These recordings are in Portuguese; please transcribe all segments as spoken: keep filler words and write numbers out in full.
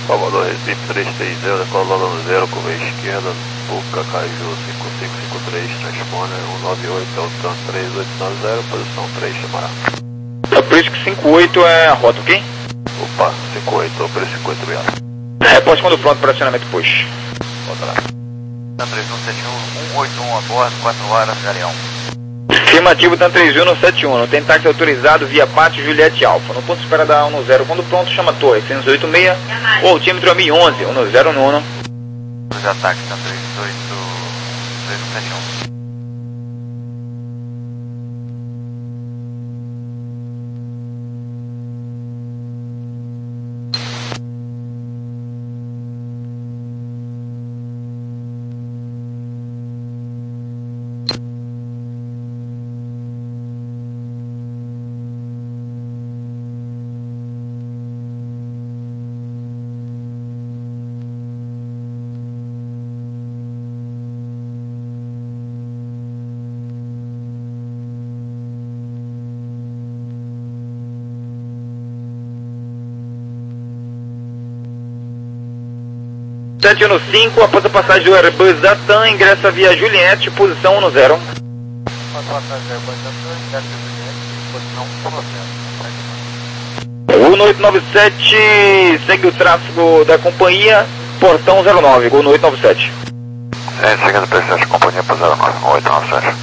Salvador Recife três três zero, decolando no zero, curva esquerda, Puca Caju cinco cinco cinco três, transponder um nove oito, Eltan três oito nove zero, posição três, chamará. É por isso que cinco oito é a rota, ok? Opa, cinco oito, por cinco oito, obrigado. É, pode quando pronto para acionamento push. Volta lá. três um sete um, um oito um a bordo, quatro horas, Galeão. Afirmativo, TAM três um sete um, tem táxi autorizado via Pátio Juliette Alfa. No ponto de espera da um zero, quando pronto, chama a torre seiscentos e oitenta e seis, o altímetro é mil e onze, um zero nove. Os ataques, TAM três oito, três um sete um. sete um cinco, após a passagem do Airbus da TAM, ingressa via Juliette, posição um zero. Após a passagem do Airbus da TAM, ingressa via Juliette, posição um zero. Gol no oito nove sete, segue o tráfego da companhia, portão zero nove, Gol no oito nove sete. É, seguindo precisão, companhia para zero nove, oito nove sete.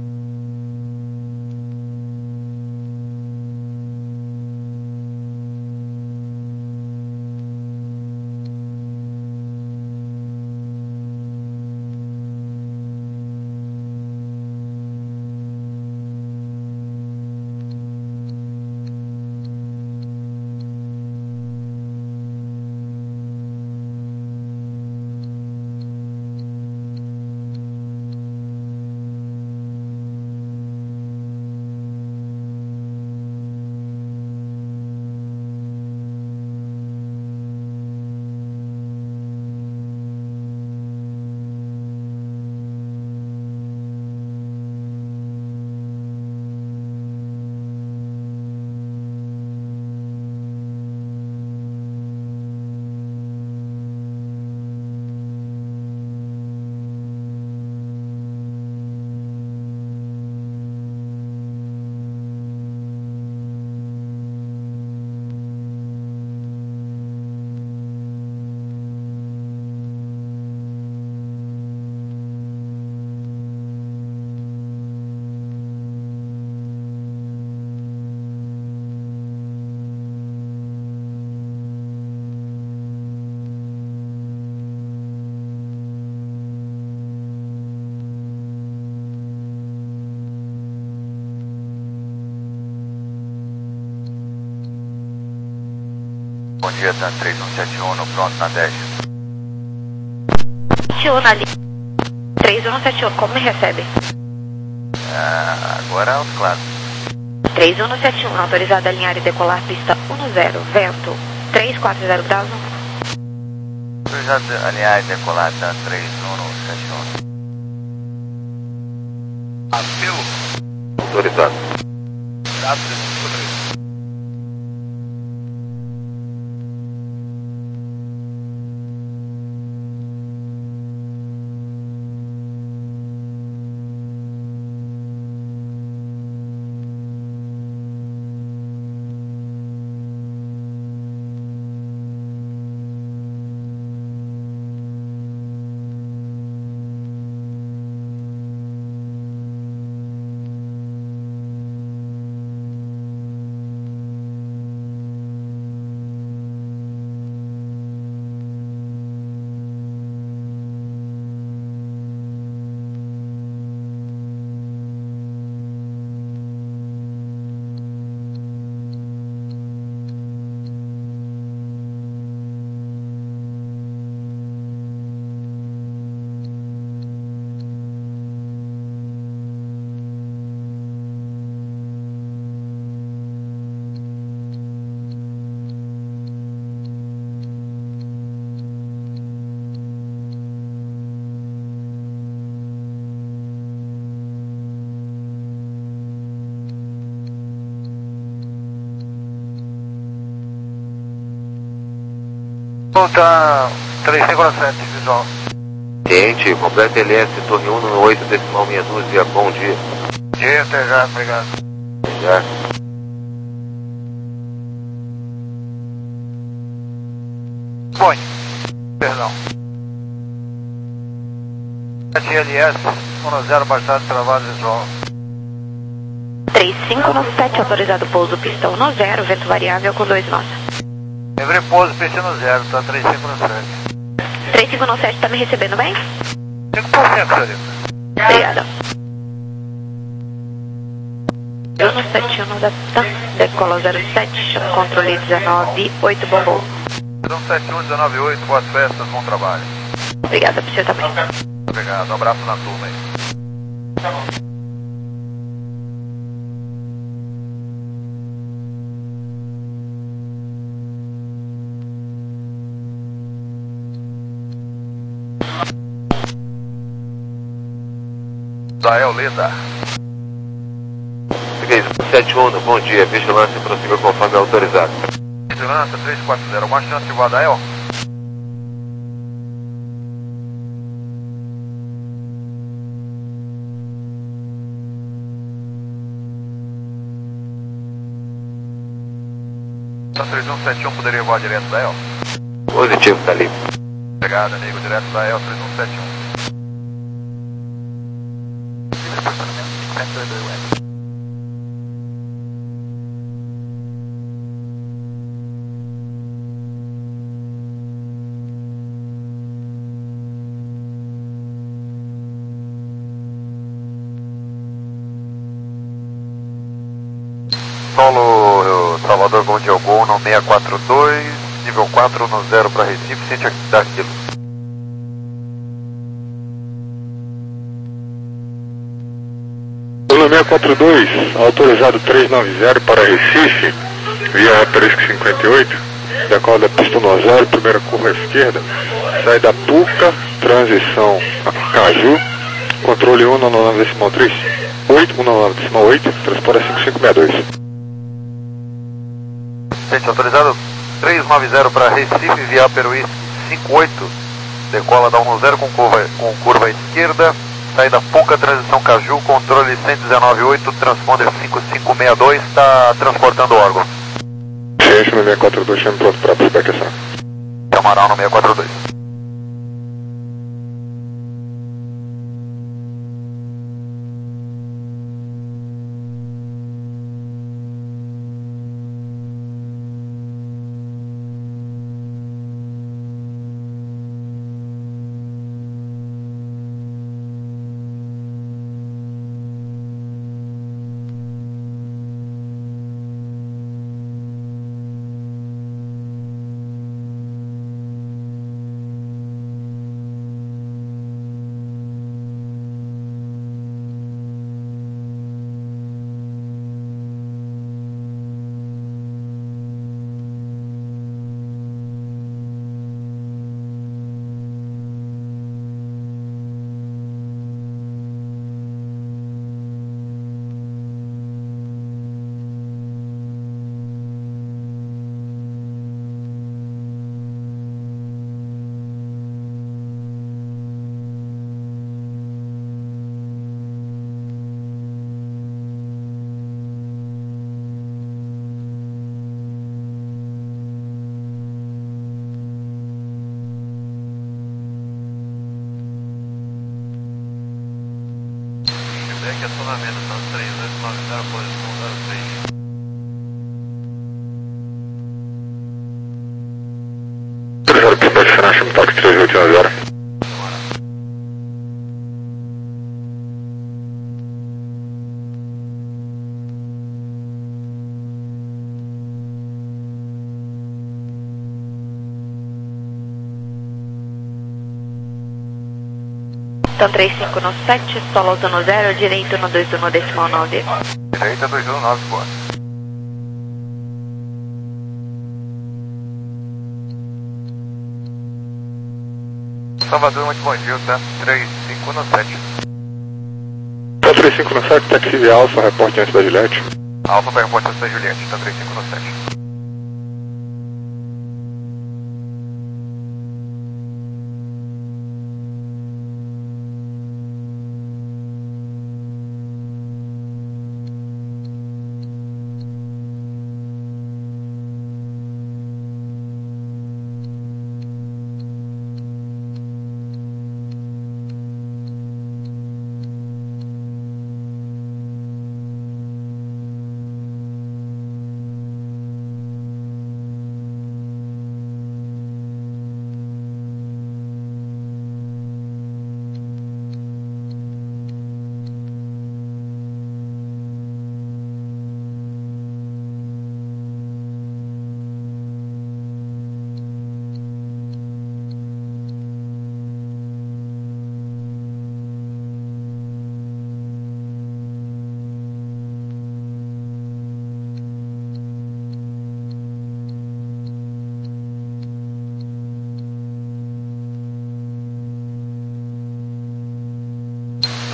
Bom dia, TAM três um sete um, no pronto na dez. Na linha três um sete um, como me recebe? Ah, agora é os claros. três um sete um, autorizado a alinhar e decolar pista um zero, vento três quatro zero graus. Autorizado a alinhar e decolar, TAM três um sete um. Apelo. Autorizado. Cuidado, três cinco três. Volta três cinco sete, visual. Ciente, completa L S, torre um no oito decimal meia dúzia, bom dia. Dia, até já, obrigado. Já. Põe. Perdão. sete L S, um zero, baixado, travado, visual. três cinco nove sete, autorizado pouso, pista um zero, vento variável com dois nós. Livre pouso, pista no zero, tá três cinco sete. três cinco nove sete, tá me recebendo bem? cinco por cento, senhorita. Obrigada. um sete um da T A M, decola zero sete, controle dezenove oito, bom voo. um sete um, dezenove oito, boas festas, bom trabalho. Obrigada por você também. Obrigado, um abraço na turma aí. Tá bom. Israel Leda. sete um, bom dia, vigilância prossiga conforme autorizado. Vigilância três quatro zero, uma chance de Guadael. três um sete um, poderia voar direto da El? Positivo, tá livre. Obrigado, amigo, direto da El, três um sete um. Solo Salvador, bom dia, Gol no seis quatro dois, nível quatro no zero para Recife, sente atividade de luz. Solo seis quatro dois, autorizado trezentos e noventa para Recife, via três cinquenta e oito, decola da pista um zero, primeira curva à esquerda, sai da Puca, transição a Caju, controle um nove decimal três, oito, um nove decimal oito, transporte cinco cinco seis dois. Gente, autorizado trezentos e noventa para Recife, via Peruísque cinquenta e oito, decola da um zero com curva, com curva à esquerda, saída Puca, transição Caju, controle cento e dezenove ponto oito, transponder cinco cinco seis dois, está transportando o órgão. Ciência no seis quatro dois, chame pronto para aplicação. Camarão no seis quatro dois. Que acionamento está três oito nove zero, posição zero três. Autorizado para posicionar, chame toque três oito nove zero. Então três cinco nove sete, solo alto no zero, direito no dois um decimal nove. Direita dois um nove, boa. Salvador, muito bom dia, tá? três cinco nove sete. três cinco nove sete, taxi via Alfa, reporte antes da Juliette. Alfa para reporte antes da Juliette, tá? três cinco nove sete.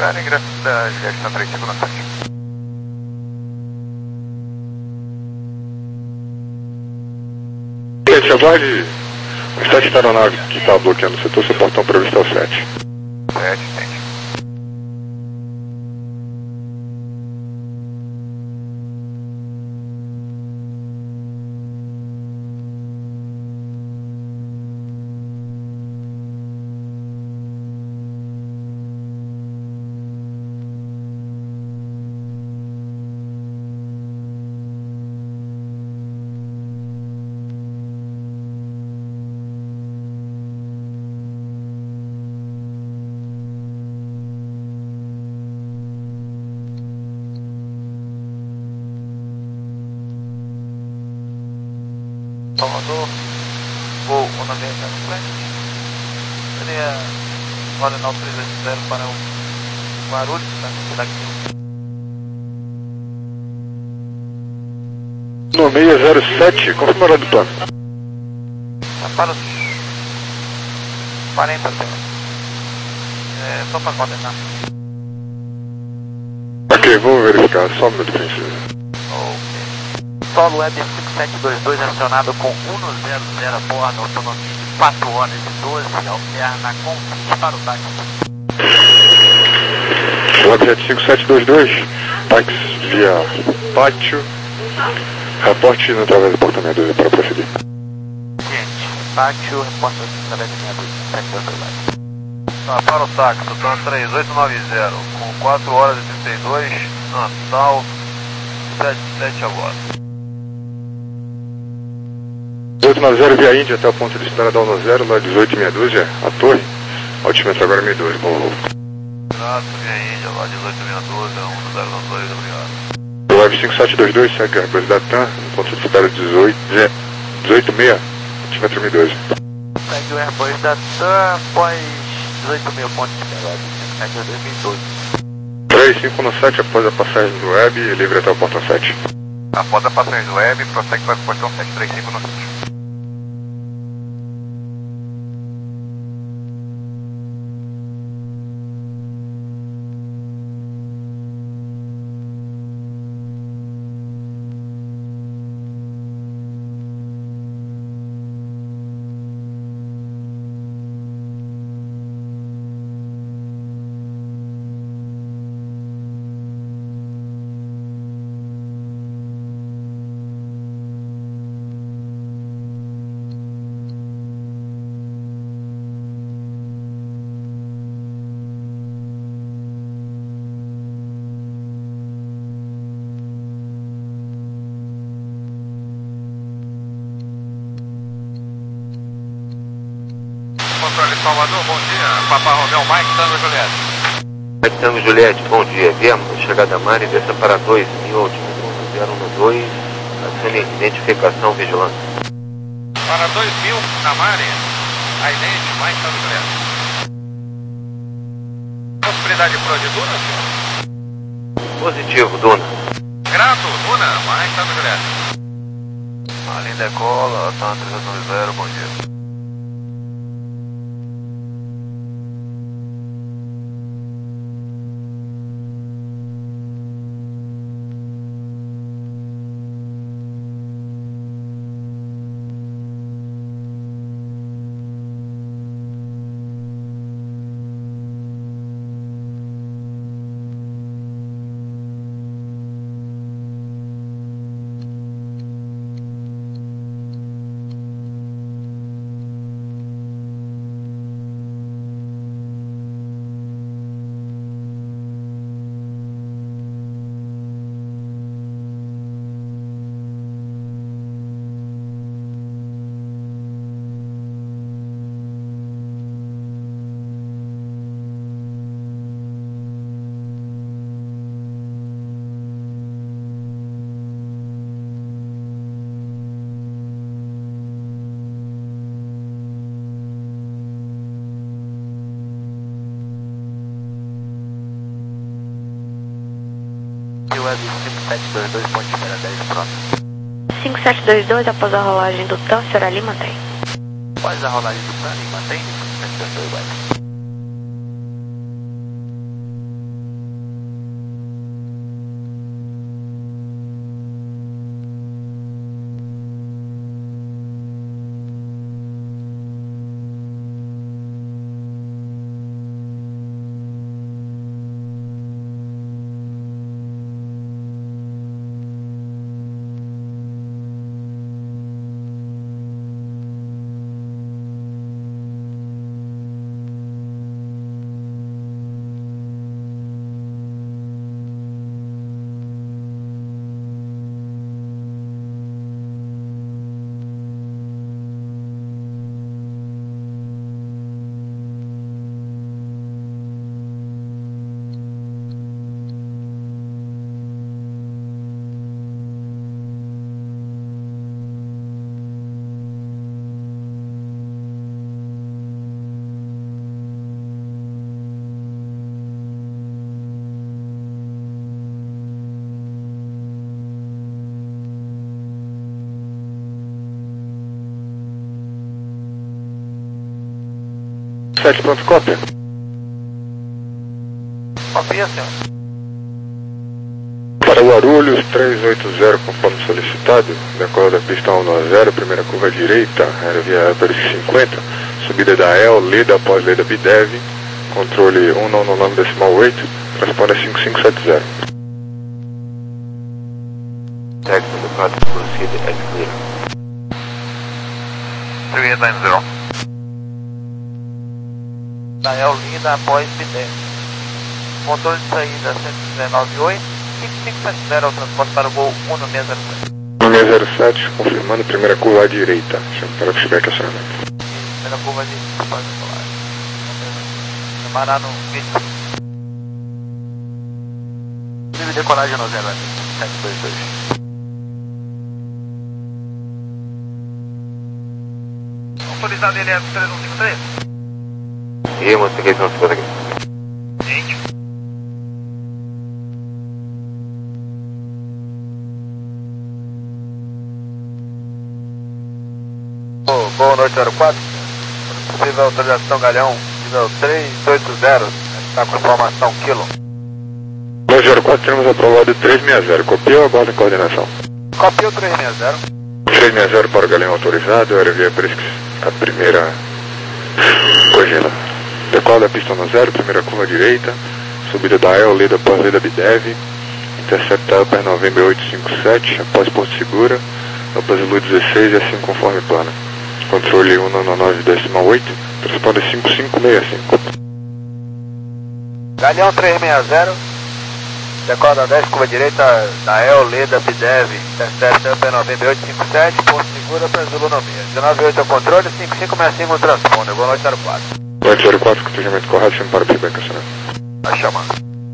Espera, ingresso da Juliette na três cinco sete. Juliette, aguarde o sete da aeronave que está bloqueando o setor, seu portão previsto é o sete. sete, entende. Salvador, voo um noventa no frente. Seria Valenal três oito zero para o Guarulhos, tá? Daqui. No seis zero sete, confirma a hora do plano. Tá para os quarenta segundos. É só para coordenar. Ok, vou verificar, só um minuto, princesa. Solo Web cinco sete dois dois acionado com cento a bordo, autonomia de quatro horas e doze, alterna com vinte para o táxi. Webjet cinco sete dois dois, táxi via pátio, reporte no através do portão sessenta e dois para prosseguir. Gente, pátio, reporte através do sessenta e dois. Tá, para o táxi, então três oito nove zero, com quatro horas e trinta e dois, Natal, sete sete a bordo. dezoito nove zero via Índia até o ponto de espera da um zero, lá dezoito meia dúzia, a torre, altímetro agora meia dois, bom voo. Exato, via Índia, lá dezoito meia dúzia, um zero dois, obrigado. O Web cinco sete dois dois segue a velocidade TAM, no ponto de espera dezoito meia, altímetro meia doze. Segue o Airbus da TAM após dezoito mil pontos de espera, cinco sete dois dois mil e doze. três cinco um sete após a passagem do Web, livre até o portão sete. Após a passagem do Web, prossegue para o portão sete três cinco um sete. Controle Salvador, bom dia. Papa Romeu, Mike, Tango Juliette. Mike Tango Juliette, bom dia. Viemos, chegada a mar e desça para dois mil, altímetro zero um dois, acione identificação vigilância. Para dois mil, na Mare, a idente, Mike Tango Juliette. Possibilidade de proa de Duna, senhor? Positivo, Duna. Grato, Duna, Mike Tango Juliette. Além decola, TAM três nove zero, bom dia. Web cinco sete dois dois, ponto de espera dez, pronto. cinco sete dois dois, após a rolagem do TAM, senhor ali mantém. Após a rolagem do TAM, mantém cinco sete dois dois, Web. sete, pronto, cópia. Copia, senhor. Para Guarulhos, trezentos e oitenta, conforme solicitado, decola da pista um nove zero, primeira curva à direita, aerovia Apex cinquenta, subida da E L, lida após lida B D E V, controle um nove nove decimal oito, transponder cinco cinco sete zero. Taxi do quatro, proceed as clear. three eight nine zero. Dael linda após B D E V. Controle de saída cento e dezenove oito, cinco cinco sete zero, ao transporte para o voo um seis zero sete. um seis zero sete, confirmando primeira curva à direita, chama para feedback acionamento. Primeira curva de pode falar. Chamará no vídeo. Livre decolagem no zero sete dois dois. Autorizado ele é três um cinco três. E modificação segunda aqui. Gente. Oh, boa noite, zero quatro. Possível autorização Galhão, nível três oito zero. Está com informação quilo. nove zero quatro, temos aprovado trezentos e sessenta. Copia ou aguarda a coordenação? Copia o trezentos e sessenta. trezentos e sessenta para o Galeão autorizado, aerovia Apex, a primeira cogena. Decola da pista um zero, primeira curva à direita, subida da E L, lida após lida B D E V, intercepta Upper November oito cinco sete, após Porto Segura, após Lu dezesseis e assim conforme plano. Controle um nove nove decimal oito, transponder cinco cinco seis cinco. Galhão trezentos e sessenta. Decola da dez, curva direita da E L, lida B D E V, intercepta Upper November oito cinco sete, Porto Segura para Zulu Nomia. dezenove oito é o controle, cinco cinco seis cinco o transponder. Boa noite, zero quatro. Noite zero quatro, cotejamento correto, chama para feedback acionamento. Vai chamar.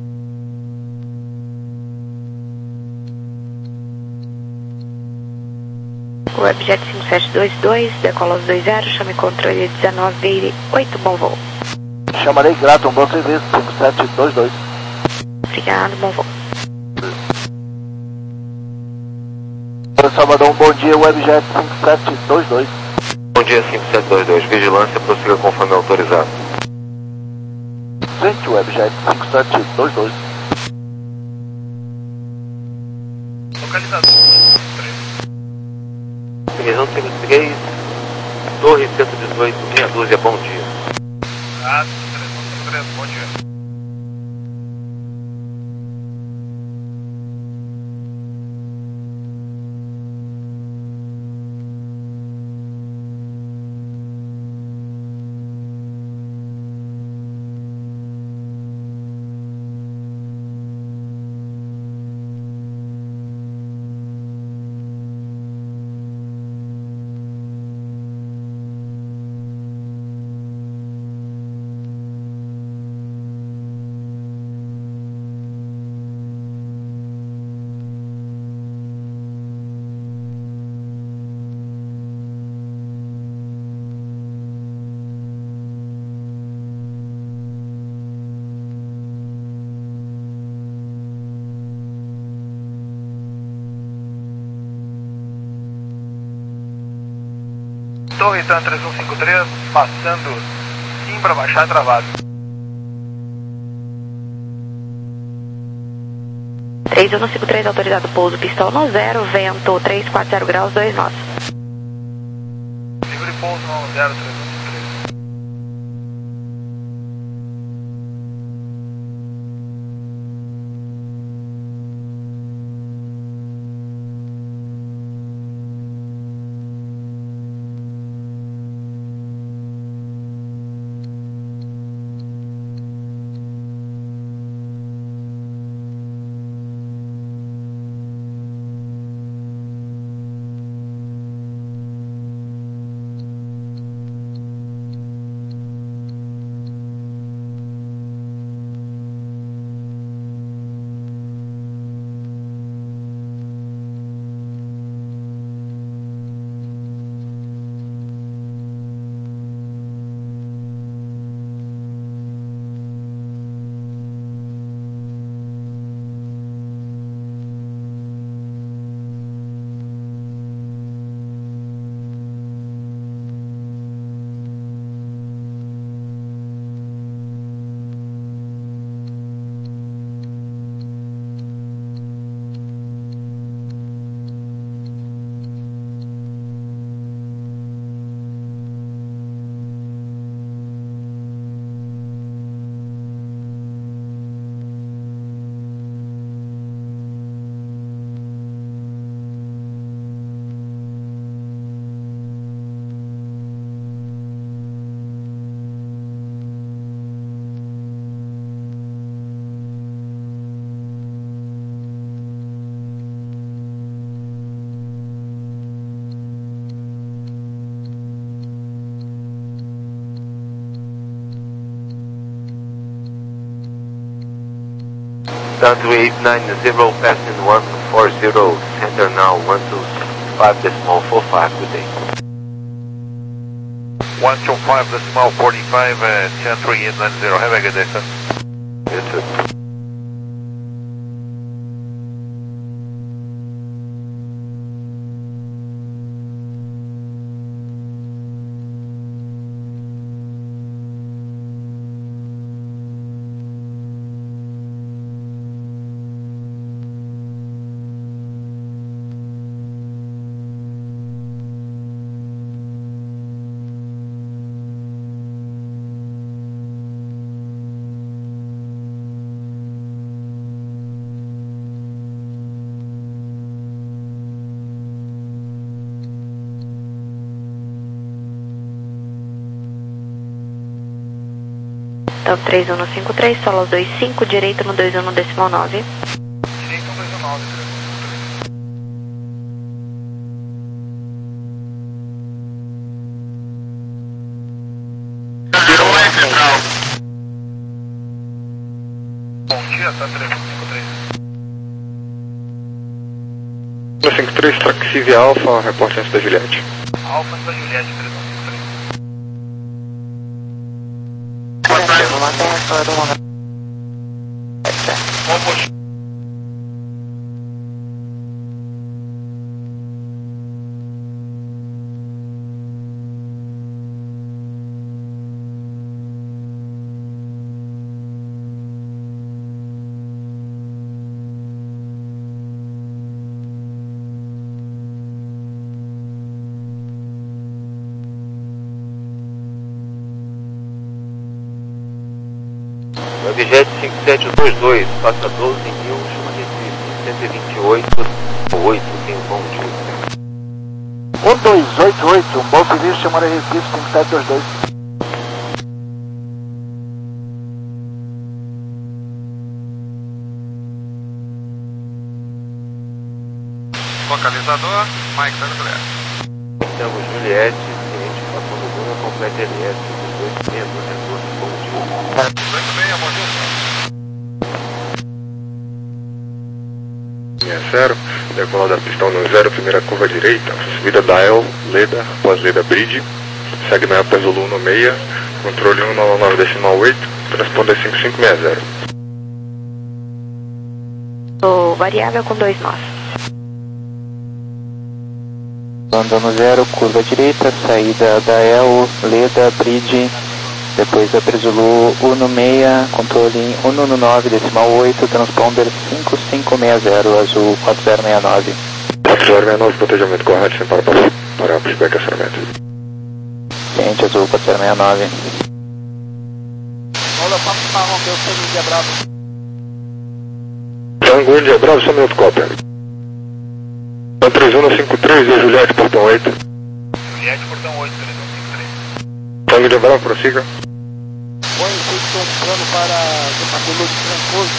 Webjet cinco sete dois dois, decola aos dois zero, chame controle dezenove oito, bom voo. Chamarei grato, um bom serviço, cinco sete dois dois. Obrigado, bom voo. Salvador, um bom dia, Webjet cinco sete dois dois. Bom dia, cinco sete dois dois. Vigilância, prossiga conforme autorizado. Frente, Webjet cinco sete dois dois. Localizador. Região trinta e três, Torre cento e dezoito, meia dúzia, bom dia. Ah, três um três, bom dia. Torre Tan três um cinco três, passando sim para baixar travado. três um cinco três, autorizado pouso, pistão no zero, vento três quatro zero graus, dois nós. Livre pouso no zero três um cinco três. Down three eight nine zero, passing one four zero, center now, one two five decimal four five, good day. one two five decimal forty-five, uh, ten three eight nine zero, have a good day, sir. You too. Então, três um cinco três, solo dois cinco, direito no dois um decimal nove. Direito no dois um nove. Bom dia, tá três um cinco três. três um cinco três, táxi via Alfa, reporte antes da Juliette. Alfa da Juliette, três um cinco três. Vamos. Objeto cinco sete dois dois, passa doze mil, chama Recife, cento e vinte e oito, oito, tem um bom dia. um dois oito oito, um bom serviço, chama Recife, cinco sete dois dois. Localizador, Mike zero três. Estamos Juliette, ciente, passando Luna, completa L S, dezoito meia, retorno, bom dia. dezoito meia, bom dia. Linha zero, decola da pistão no zero, primeira curva direita, subida Dial, Leda, após Leda Bridge, segue na Zulu no meia, controle um nove nove decimal oito, transponder cinco cinco seis zero. O variável com dois nós. Andando zero, curva direita, saída da El, Leda, Bridge, depois da Zulu um no meia, controle um no nove decimal oito, transponder cinco cinco seis zero, azul quatro zero seis nove. quatro zero seis nove, protejamento correto, sem para para para pushback acionamento. Ciente, azul quatro zero seis nove. Olha, papo marrom, que eu sei que é bravo. Tango India Bravo, só minuto cópia. três um cinco três, e Juliette, portão oito. Juliette, portão oito, três um cinco três. Tango India Bravo, prossiga. Oi, eu estou entrando para o Lúcio Trancoso,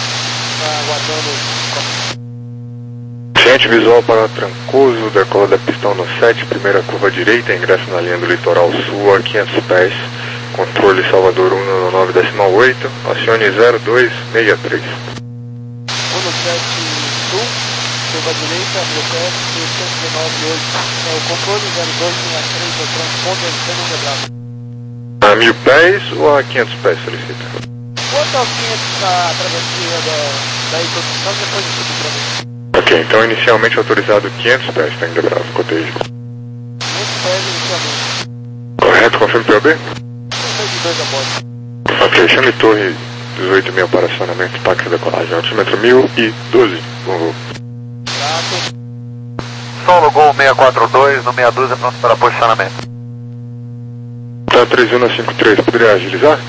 está aguardando. Ciente visual para Trancoso, decola da pistão no sete, primeira curva direita, ingresso na linha do litoral sul a quinhentos pés, controle Salvador um no nove decimal oito, acione zero dois seis três. um no sete sul, curva direita, meu P S, cento e dezenove oito. É o controle zero dois seis três, é o transponder sendo quebrado. A mil pés ou a quinhentos pés, solicita? Quanto aos quinhentos da travessia da, da introdução, depois eu subo para mim. Ok, então inicialmente autorizado quinhentos pés, Tango India Bravo, cotejo. quinhentos pés inicialmente. Correto, confirme P O B? trinta e dois a bordo. Ok, chame torre dezoito mil para acionamento, táxi decolagem, altímetro mil e doze, bom voo. Prato. Solo Gol seis quatro dois, no meia dúzia, pronto para posicionamento. Tá três um cinco três, poderia agilizar?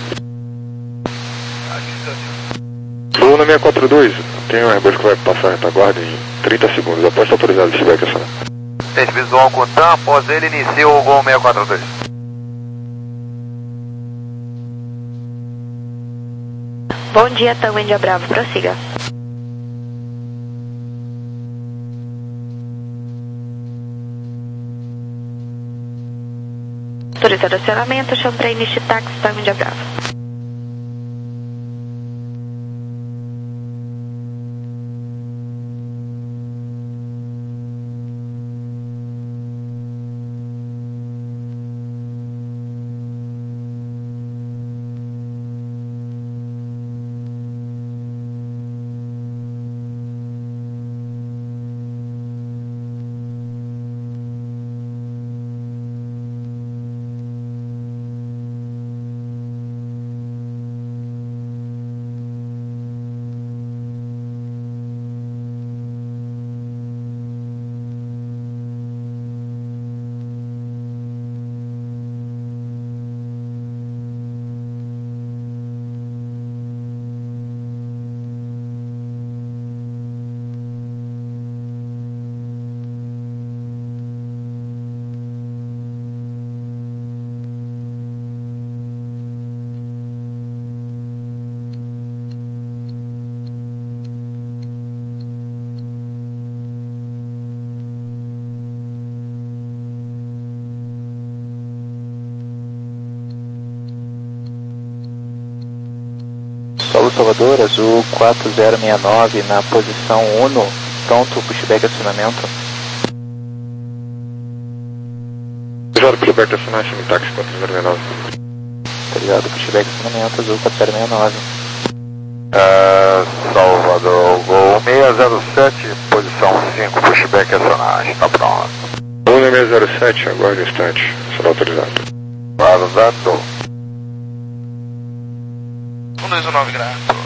Voo na seis quatro dois, tem um Airbus que vai passar a retaguarda em trinta segundos, após estar autorizado, se tiver que acionar. Teste visual com TAM, após ele inicia o Gol seis quatro dois. Bom dia, Tango India Bravo, prossiga. Autorizado acionamento, chão para início táxi, Tango India Bravo. Gol Salvador, Azul quatro zero seis nove na posição Uno, pronto, pushback acionamento. Autorizado, pushback acionamento, táxi quatro zero seis nove. Autorizado, pushback acionamento, Azul quatro zero seis nove. Uh, Salvador, Gol seis zero sete, posição cinco, pushback acionagem, tá pronto. Gol seis zero sete, aguarde um instante, será autorizado. Guardado. um dois um nove, grato.